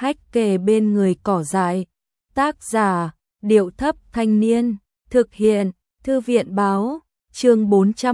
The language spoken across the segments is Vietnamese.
hách kề bên người cỏ dại. Tác giả, Điệu Thấp Thanh Niên, thực hiện, Thư viện báo, chương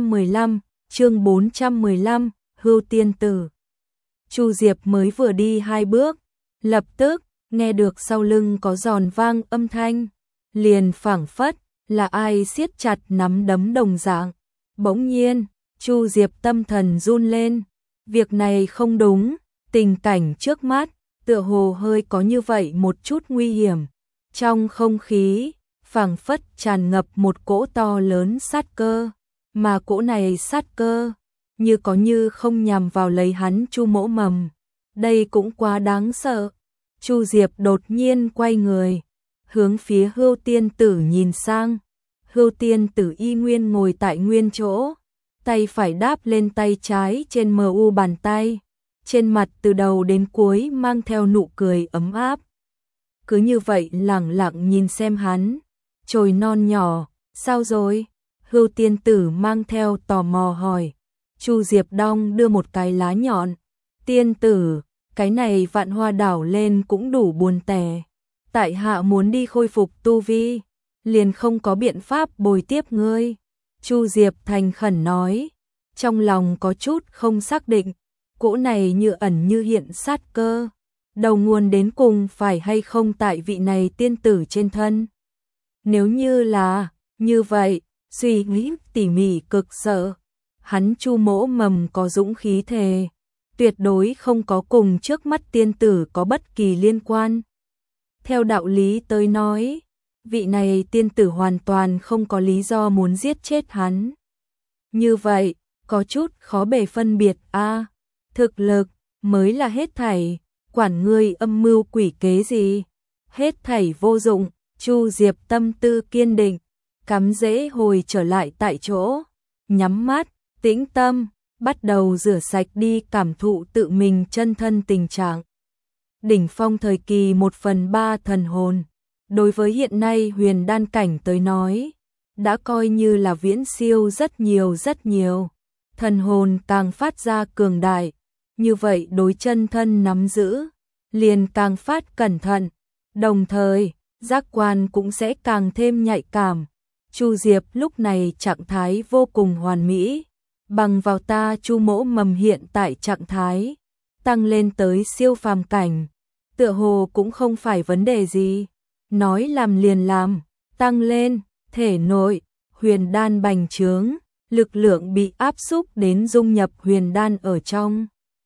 415, Hưu Tiên Tử. Chu Diệp mới vừa đi 2 bước, lập tức nghe được sau lưng có giòn vang âm thanh, liền phảng phất là ai siết chặt nắm đấm đồng dạng. Bỗng nhiên, Chu Diệp tâm thần run lên, việc này không đúng, tình cảnh trước mắt tựa hồ hơi có như vậy một chút nguy hiểm. Trong không khí, phảng phất tràn ngập một cỗ to lớn sát cơ, mà cỗ này sát cơ như có như không nhằm vào lấy hắn Chu Mỗ Mầm. Đây cũng quá đáng sợ. Chu Diệp đột nhiên quay người, hướng phía Hưu Tiên Tử nhìn sang. Hưu Tiên Tử y nguyên ngồi tại nguyên chỗ, tay phải đáp lên tay trái trên mu bàn tay, trên mặt từ đầu đến cuối mang theo nụ cười ấm áp. Cứ như vậy lẳng lặng nhìn xem hắn. Chồi non nhỏ, sao rồi? Hưu Tiên Tử mang theo tò mò hỏi. Chu Diệp đong đưa một cái lá nhọn. Tiên tử, cái này Vạn Hoa đảo lên cũng đủ buồn tẻ. Tại hạ muốn đi khôi phục tu vi, liền không có biện pháp bồi tiếp ngươi. Chu Diệp thành khẩn nói, trong lòng có chút không xác định, cỗ này như ẩn như hiện sát cơ, đầu nguồn đến cùng phải hay không tại vị này tiên tử trên thân. Nếu như là như vậy, suy nghĩ tỉ mỉ cực sợ, hắn Chu Mỗ Mầm có dũng khí thề, tuyệt đối không có cùng trước mắt tiên tử có bất kỳ liên quan. Theo đạo lý tới nói, vị này tiên tử hoàn toàn không có lý do muốn giết chết hắn. Như vậy, có chút khó bề phân biệt a, thực lực mới là hết thảy, quản ngươi âm mưu quỷ kế gì, hết thảy vô dụng. Chu Diệp tâm tư kiên định, cắm rễ hồi trở lại tại chỗ, nhắm mắt, tĩnh tâm, bắt đầu rửa sạch đi cảm thụ tự mình chân thân tình trạng. Đỉnh phong thời kỳ 1/3 thần hồn, đối với hiện nay huyền đan cảnh tới nói, đã coi như là viễn siêu rất nhiều. Thần hồn càng phát ra cường đại, như vậy đối chân thân nắm giữ, liền càng phát cẩn thận, đồng thời giác quan cũng sẽ càng thêm nhạy cảm. Chu Diệp lúc này trạng thái vô cùng hoàn mỹ, bằng vào ta Chu Mỗ Mầm hiện tại trạng thái, tăng lên tới siêu phàm cảnh, tựa hồ cũng không phải vấn đề gì. Nói làm liền làm, tăng lên, thể nội, huyền đan bành trướng, lực lượng bị áp xúc đến dung nhập huyền đan ở trong.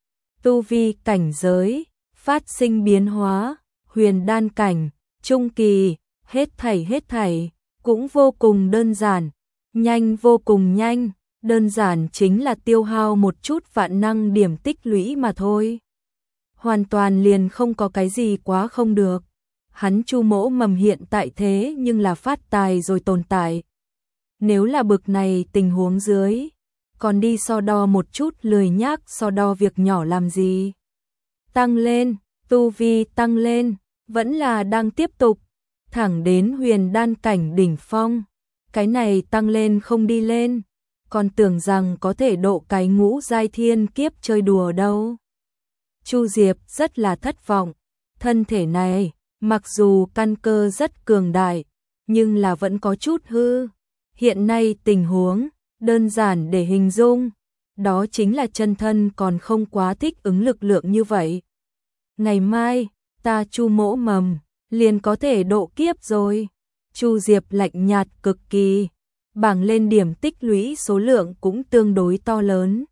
Tu vi cảnh giới, phát sinh biến hóa, huyền đan cảnh, trung kỳ, hết thảy, cũng vô cùng đơn giản, vô cùng nhanh, đơn giản chính là tiêu hao một chút vạn năng điểm tích lũy mà thôi. Hoàn toàn liền không có cái gì quá không được. Hắn Chu Mỗ Mầm hiện tại thế nhưng là phát tài rồi tồn tại. Nếu là bực này tình huống dưới, còn đi so đo một chút lười nhác so đo việc nhỏ làm gì. Tăng lên, tu vi tăng lên, vẫn là đang tiếp tục, thẳng đến huyền đan cảnh đỉnh phong. Cái này tăng lên không đi lên, còn tưởng rằng có thể độ cái ngũ giai thiên kiếp chơi đùa đâu. Chu Diệp rất là thất vọng, thân thể này, mặc dù căn cơ rất cường đại, nhưng là vẫn có chút hư. Hiện nay tình huống, đơn giản để hình dung, đó chính là chân thân còn không quá thích ứng lực lượng như vậy. Ngày mai, ta Chu Mỗ Mầm, liền có thể độ kiếp rồi. Chu Diệp lạnh nhạt cực kỳ, bảng lên điểm tích lũy số lượng cũng tương đối to lớn.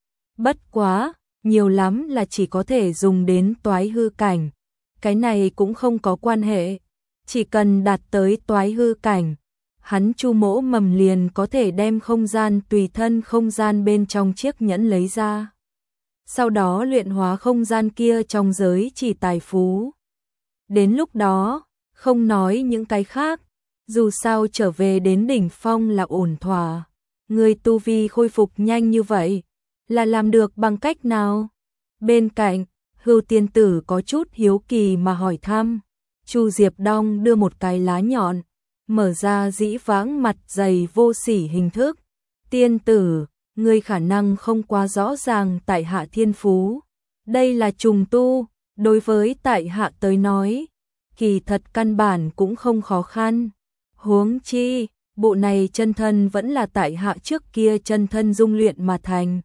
Bất quá, nhiều lắm là chỉ có thể dùng đến toái hư cảnh. Cái này cũng không có quan hệ, chỉ cần đạt tới toái hư cảnh, hắn Chu Mỗ Mầm liền có thể đem không gian tùy thân không gian bên trong chiếc nhẫn lấy ra. Sau đó luyện hóa không gian kia trong giới chỉ tài phú. Đến lúc đó, không nói những cái khác, dù sao trở về đến đỉnh phong là ổn thỏa. Người tu vi khôi phục nhanh như vậy, là làm được bằng cách nào? Bên cạnh, Hưu Tiên Tử có chút hiếu kỳ mà hỏi thăm. Chu Diệp đong đưa một cái lá nhọn, mở ra dĩ vãng mặt dày vô sỉ hình thức. Tiên tử, ngươi khả năng không quá rõ ràng tại hạ thiên phú. Đây là trùng tu, đối với tại hạ tới nói, kỳ thật căn bản cũng không khó khăn. Huống chi, bộ này chân thân vẫn là tại hạ trước kia chân thân dung luyện mà thành.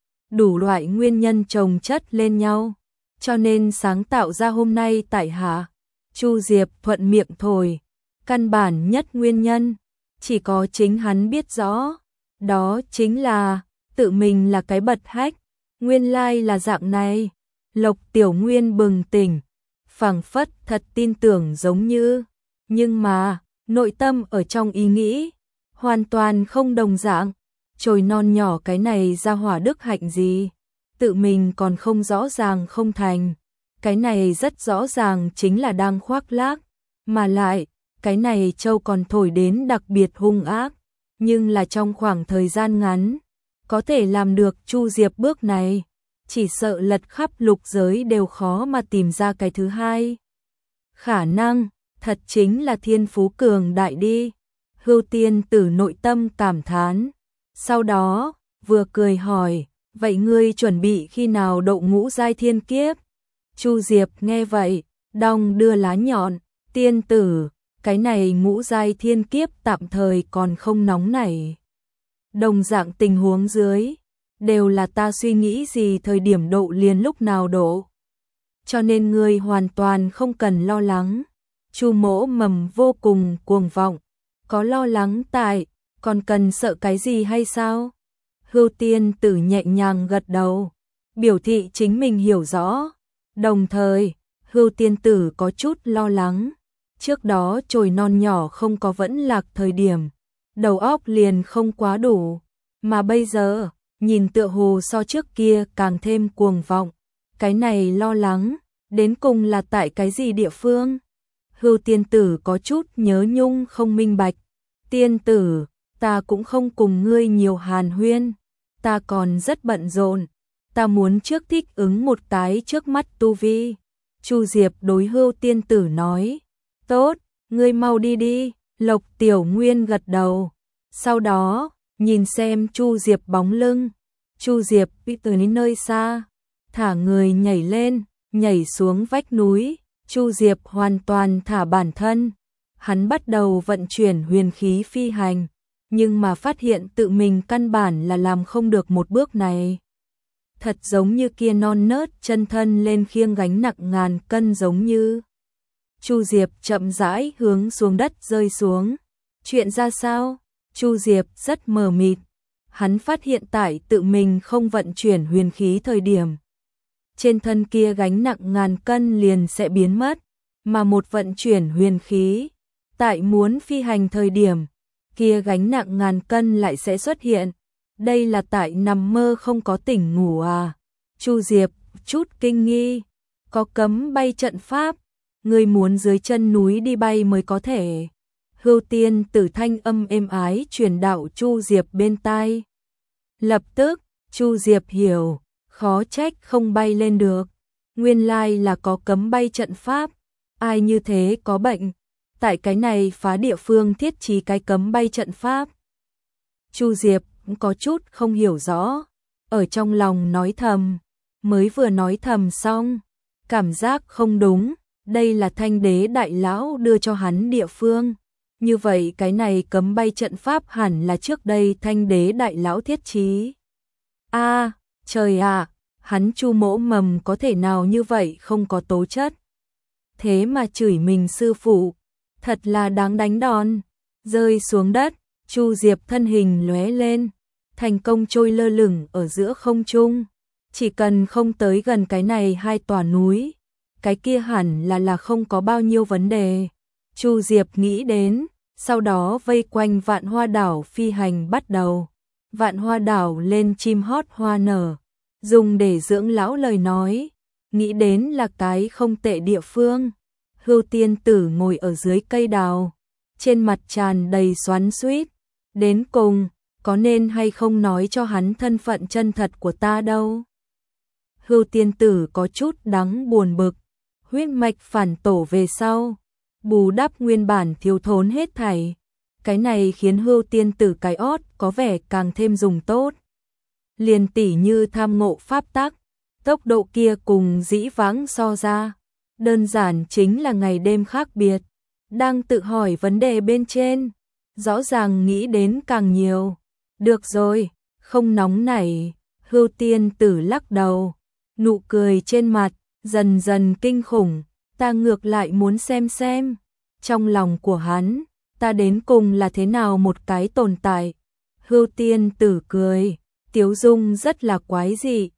Đủ loại nguyên nhân chồng chất lên nhau, cho nên sáng tạo ra hôm nay tại hạ. Chu Diệp thuận miệng thổi, căn bản nhất nguyên nhân, chỉ có chính hắn biết rõ, đó chính là, tự mình là cái bật hách, nguyên lai là dạng này. Lộc Tiểu Nguyên bừng tỉnh, phảng phất thật tin tưởng giống như, nhưng mà, nội tâm ở trong ý nghĩ, hoàn toàn không đồng dạng, chồi non nhỏ cái này ra hỏa đức hạnh gì, tự mình còn không rõ ràng không thành, cái này rất rõ ràng chính là đang khoác lác, mà lại, cái này châu còn thổi đến đặc biệt hung ác, nhưng là trong khoảng thời gian ngắn, có thể làm được Chu Diệp bước này, chỉ sợ lật khắp lục giới đều khó mà tìm ra cái thứ hai. Khả năng, thật chính là thiên phú cường đại đi. Hưu Tiên Tử nội tâm cảm thán. Sau đó, vừa cười hỏi, vậy ngươi chuẩn bị khi nào độ ngũ giai thiên kiếp? Chu Diệp nghe vậy, đong đưa lá nhọn, tiên tử, cái này ngũ giai thiên kiếp tạm thời còn không nóng nảy. Đồng dạng tình huống dưới, đều là ta suy nghĩ gì thời điểm độ liền lúc nào độ. Cho nên ngươi hoàn toàn không cần lo lắng. Chu Mỗ Mầm vô cùng cuồng vọng, có lo lắng tại, còn cần sợ cái gì hay sao? Hưu Tiên Tử nhẹ nhàng gật đầu, biểu thị chính mình hiểu rõ. Đồng thời, Hưu Tiên Tử có chút lo lắng. Trước đó chồi non nhỏ không có vẫn lạc thời điểm, đầu óc liền không quá đủ, mà bây giờ, nhìn tựa hồ so trước kia càng thêm cuồng vọng. Cái này lo lắng, đến cùng là tại cái gì địa phương? Hưu Tiên Tử có chút nhớ nhung không minh bạch. Tiên tử, ta cũng không cùng ngươi nhiều hàn huyên, ta còn rất bận rộn, ta muốn trước thích ứng một cái trước mắt tu vi. Chu Diệp đối Hưu Tiên Tử nói, tốt, ngươi mau đi đi. Lộc Tiểu Nguyên gật đầu, sau đó, nhìn xem Chu Diệp bóng lưng. Chu Diệp đi từ nơi xa, thả người nhảy lên, nhảy xuống vách núi. Chu Diệp hoàn toàn thả bản thân, hắn bắt đầu vận chuyển huyền khí phi hành, nhưng mà phát hiện tự mình căn bản là làm không được một bước này. Thật giống như kia non nớt chân thân lên khiêng gánh nặng ngàn cân giống như. Chu Diệp chậm rãi hướng xuống đất rơi xuống. Chuyện ra sao? Chu Diệp rất mờ mịt. Hắn phát hiện tại tự mình không vận chuyển huyền khí thời điểm, trên thân kia gánh nặng ngàn cân liền sẽ biến mất, mà một vận chuyển huyền khí, tại muốn phi hành thời điểm, kia gánh nặng ngàn cân lại sẽ xuất hiện. Đây là tại nằm mơ không có tỉnh ngủ à? Chu Diệp chút kinh nghi, có cấm bay trận pháp, người muốn dưới chân núi đi bay mới có thể. Hưu Tiên Tử thanh âm êm ái truyền đạo Chu Diệp bên tai. Lập tức, Chu Diệp hiểu, khó trách không bay lên được, nguyên lai là có cấm bay trận pháp, ai như thế có bệnh, tại cái này phá địa phương thiết trí cái cấm bay trận pháp. Chu Diệp có chút không hiểu rõ, ở trong lòng nói thầm, mới vừa nói thầm xong, cảm giác không đúng, đây là Thanh Đế đại lão đưa cho hắn địa phương, như vậy cái này cấm bay trận pháp hẳn là trước đây Thanh Đế đại lão thiết trí. A, trời ạ, hắn Chu Mỗ Mầm có thể nào như vậy không có tố chất. Thế mà chửi mình sư phụ, thật là đáng đánh đòn. Rơi xuống đất, Chu Diệp thân hình lóe lên, thành công trôi lơ lửng ở giữa không trung. Chỉ cần không tới gần cái này hai tòa núi, cái kia hẳn là không có bao nhiêu vấn đề. Chu Diệp nghĩ đến, sau đó vây quanh Vạn Hoa đảo phi hành bắt đầu. Vạn Hoa đảo lên chim hót hoa nở, dùng để dưỡng lão lời nói, nghĩ đến là cái không tệ địa phương. Hưu Tiên Tử ngồi ở dưới cây đào, trên mặt tràn đầy xoắn xuýt, đến cùng, có nên hay không nói cho hắn thân phận chân thật của ta đâu. Hưu Tiên Tử có chút đắng buồn bực, huyết mạch phản tổ về sau, bù đắp nguyên bản thiếu thốn hết thảy. Cái này khiến Hưu Tiên Tử cái ót có vẻ càng thêm dùng tốt. Liền tỉ như tham ngộ pháp tắc, Tốc độ kia cùng dĩ vãng so ra, đơn giản chính là ngày đêm khác biệt. Đang tự hỏi vấn đề bên trên, rõ ràng nghĩ đến càng nhiều. Được rồi, không nóng nảy. Hưu Tiên Tử lắc đầu, nụ cười trên mặt dần dần kinh khủng. Ta ngược lại muốn xem trong lòng của hắn, ta đến cùng là thế nào một cái tồn tại. Hưu Tiên Tử cười, tiếu dung rất là quái dị.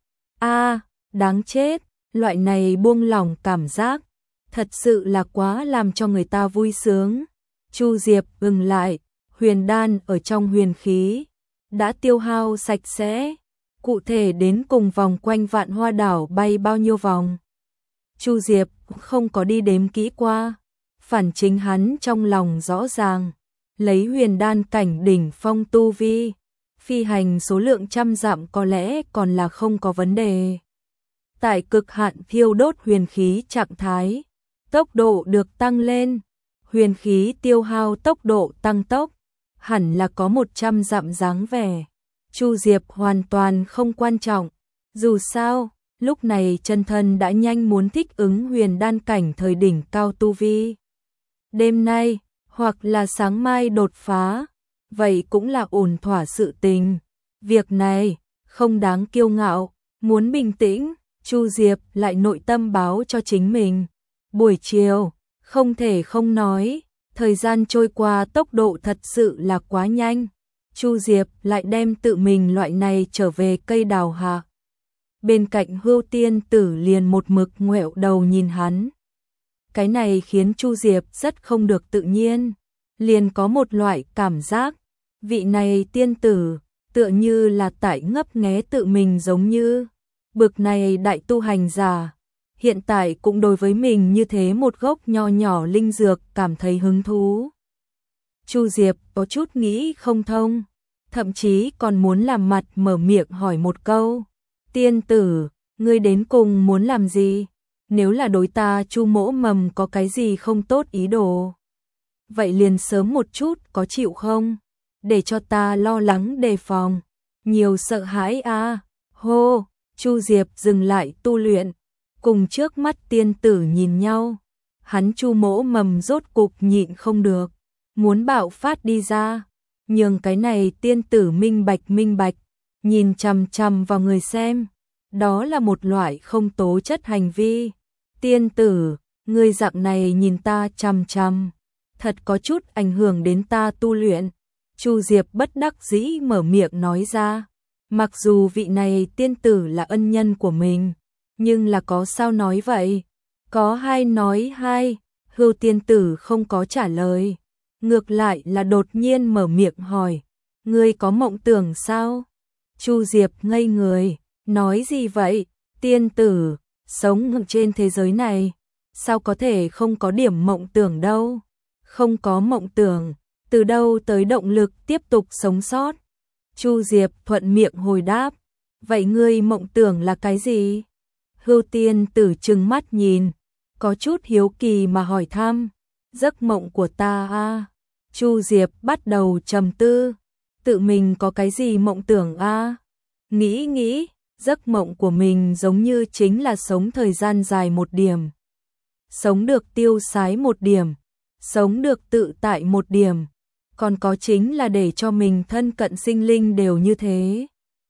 Đáng chết, loại này buông lỏng cảm giác, thật sự là quá làm cho người ta vui sướng. Chu Diệp ngừng lại, huyền đan ở trong huyền khí đã tiêu hao sạch sẽ. Cụ thể đến cùng vòng quanh Vạn Hoa đảo bay bao nhiêu vòng, Chu Diệp không có đi đếm kỹ qua. Phản chính hắn trong lòng rõ ràng, lấy huyền đan cảnh đỉnh phong tu vi, phi hành số lượng trăm dặm có lẽ còn là không có vấn đề. Tại cực hạn thiêu đốt huyền khí trạng thái, tốc độ được tăng lên, huyền khí tiêu hao tốc độ tăng tốc, hẳn là có 100 dặm dáng vẻ. Chu Diệp hoàn toàn không quan trọng, dù sao, lúc này chân thân đã nhanh muốn thích ứng huyền đan cảnh thời đỉnh cao tu vi. Đêm nay, hoặc là sáng mai đột phá, vậy cũng là ổn thỏa sự tình. Việc này, không đáng kiêu ngạo, muốn bình tĩnh, Chu Diệp lại nội tâm báo cho chính mình. Buổi chiều, không thể không nói, thời gian trôi qua tốc độ thật sự là quá nhanh. Chu Diệp lại đem tự mình loại này trở về cây đào hạ. Bên cạnh Hưu Tiên Tử liền một mực ngoẹo đầu nhìn hắn. Cái này khiến Chu Diệp rất không được tự nhiên, liền có một loại cảm giác, vị này tiên tử, tựa như là tại ngấp nghé tự mình giống như. Bực này đại tu hành giả, hiện tại cũng đối với mình như thế một gốc nho nhỏ linh dược cảm thấy hứng thú. Chu Diệp có chút nghĩ không thông, thậm chí còn muốn làm mặt mở miệng hỏi một câu. Tiên tử, ngươi đến cùng muốn làm gì? Nếu là đối ta Chu Mỗ Mầm có cái gì không tốt ý đồ, vậy liền sớm một chút có chịu không? Để cho ta lo lắng đề phòng, nhiều sợ hãi a. Hô, Chu Diệp dừng lại tu luyện, cùng trước mắt tiên tử nhìn nhau. Hắn Chu Mỗ Mầm rốt cục nhịn không được, muốn bạo phát đi ra, nhường cái này tiên tử minh bạch, nhìn chằm chằm vào người xem, đó là một loại không tố chất hành vi. Tiên tử, ngươi dạng này nhìn ta chằm chằm, thật có chút ảnh hưởng đến ta tu luyện. Chu Diệp bất đắc dĩ mở miệng nói ra, mặc dù vị này tiên tử là ân nhân của mình, nhưng là có sao nói vậy? Có hai nói hai. Hưu tiên tử không có trả lời, ngược lại là đột nhiên mở miệng hỏi, ngươi có mộng tưởng sao? Chu Diệp ngây người, nói gì vậy? Tiên tử, sống trên thế giới này, sao có thể không có điểm mộng tưởng đâu? Không có mộng tưởng, từ đâu tới động lực tiếp tục sống sót? Chu Diệp thuận miệng hồi đáp, vậy ngươi mộng tưởng là cái gì? Hưu tiên tử trừng mắt nhìn, có chút hiếu kỳ mà hỏi thăm, giấc mộng của ta a. Chu Diệp bắt đầu trầm tư, tự mình có cái gì mộng tưởng a? Nghĩ, giấc mộng của mình giống như chính là sống thời gian dài một điểm, sống được tiêu sái một điểm, sống được tự tại một điểm, còn có chính là để cho mình thân cận sinh linh đều như thế.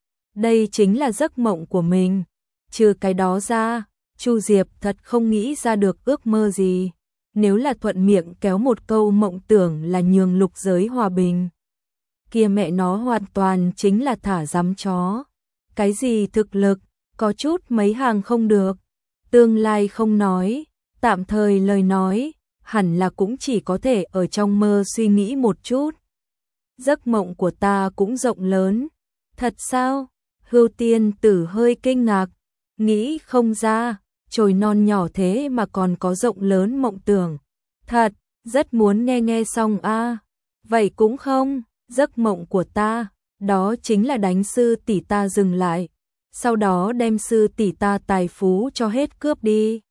Đây chính là giấc mộng của mình. Trừ cái đó ra, Chu Diệp thật không nghĩ ra được ước mơ gì. Nếu là thuận miệng kéo một câu mộng tưởng là nhường lục giới hòa bình, kia mẹ nó hoàn toàn chính là thả dám chó. Cái gì thực lực, có chút mấy hàng không được. Tương lai không nói, tạm thời lời nói, hẳn là cũng chỉ có thể ở trong mơ suy nghĩ một chút. Giấc mộng của ta cũng rộng lớn. Thật sao? Hưu tiên tử hơi kinh ngạc, nghĩ không ra, chồi non nhỏ thế mà còn có rộng lớn mộng tưởng. Thật, rất muốn nghe xong a. Vậy cũng không, giấc mộng của ta, đó chính là đánh sư tỷ ta dừng lại, sau đó đem sư tỷ ta tài phú cho hết cướp đi.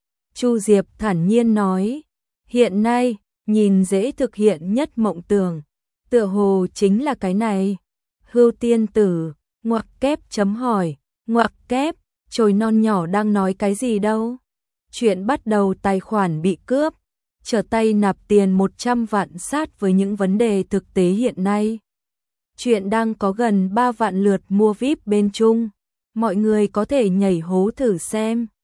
Chu Diệp thản nhiên nói, hiện nay, nhìn dễ thực hiện nhất mộng tưởng, tựa hồ chính là cái này. Hưu tiên tử, ngoặc kép chấm hỏi, ngoặc kép, Chồi non nhỏ đang nói cái gì đâu? Chuyện bắt đầu tài khoản bị cướp, trở tay nạp tiền 100 vạn sát với những vấn đề thực tế hiện nay. Chuyện đang có gần 3 vạn lượt mua VIP bên Trung. Mọi người có thể nhảy hố thử xem.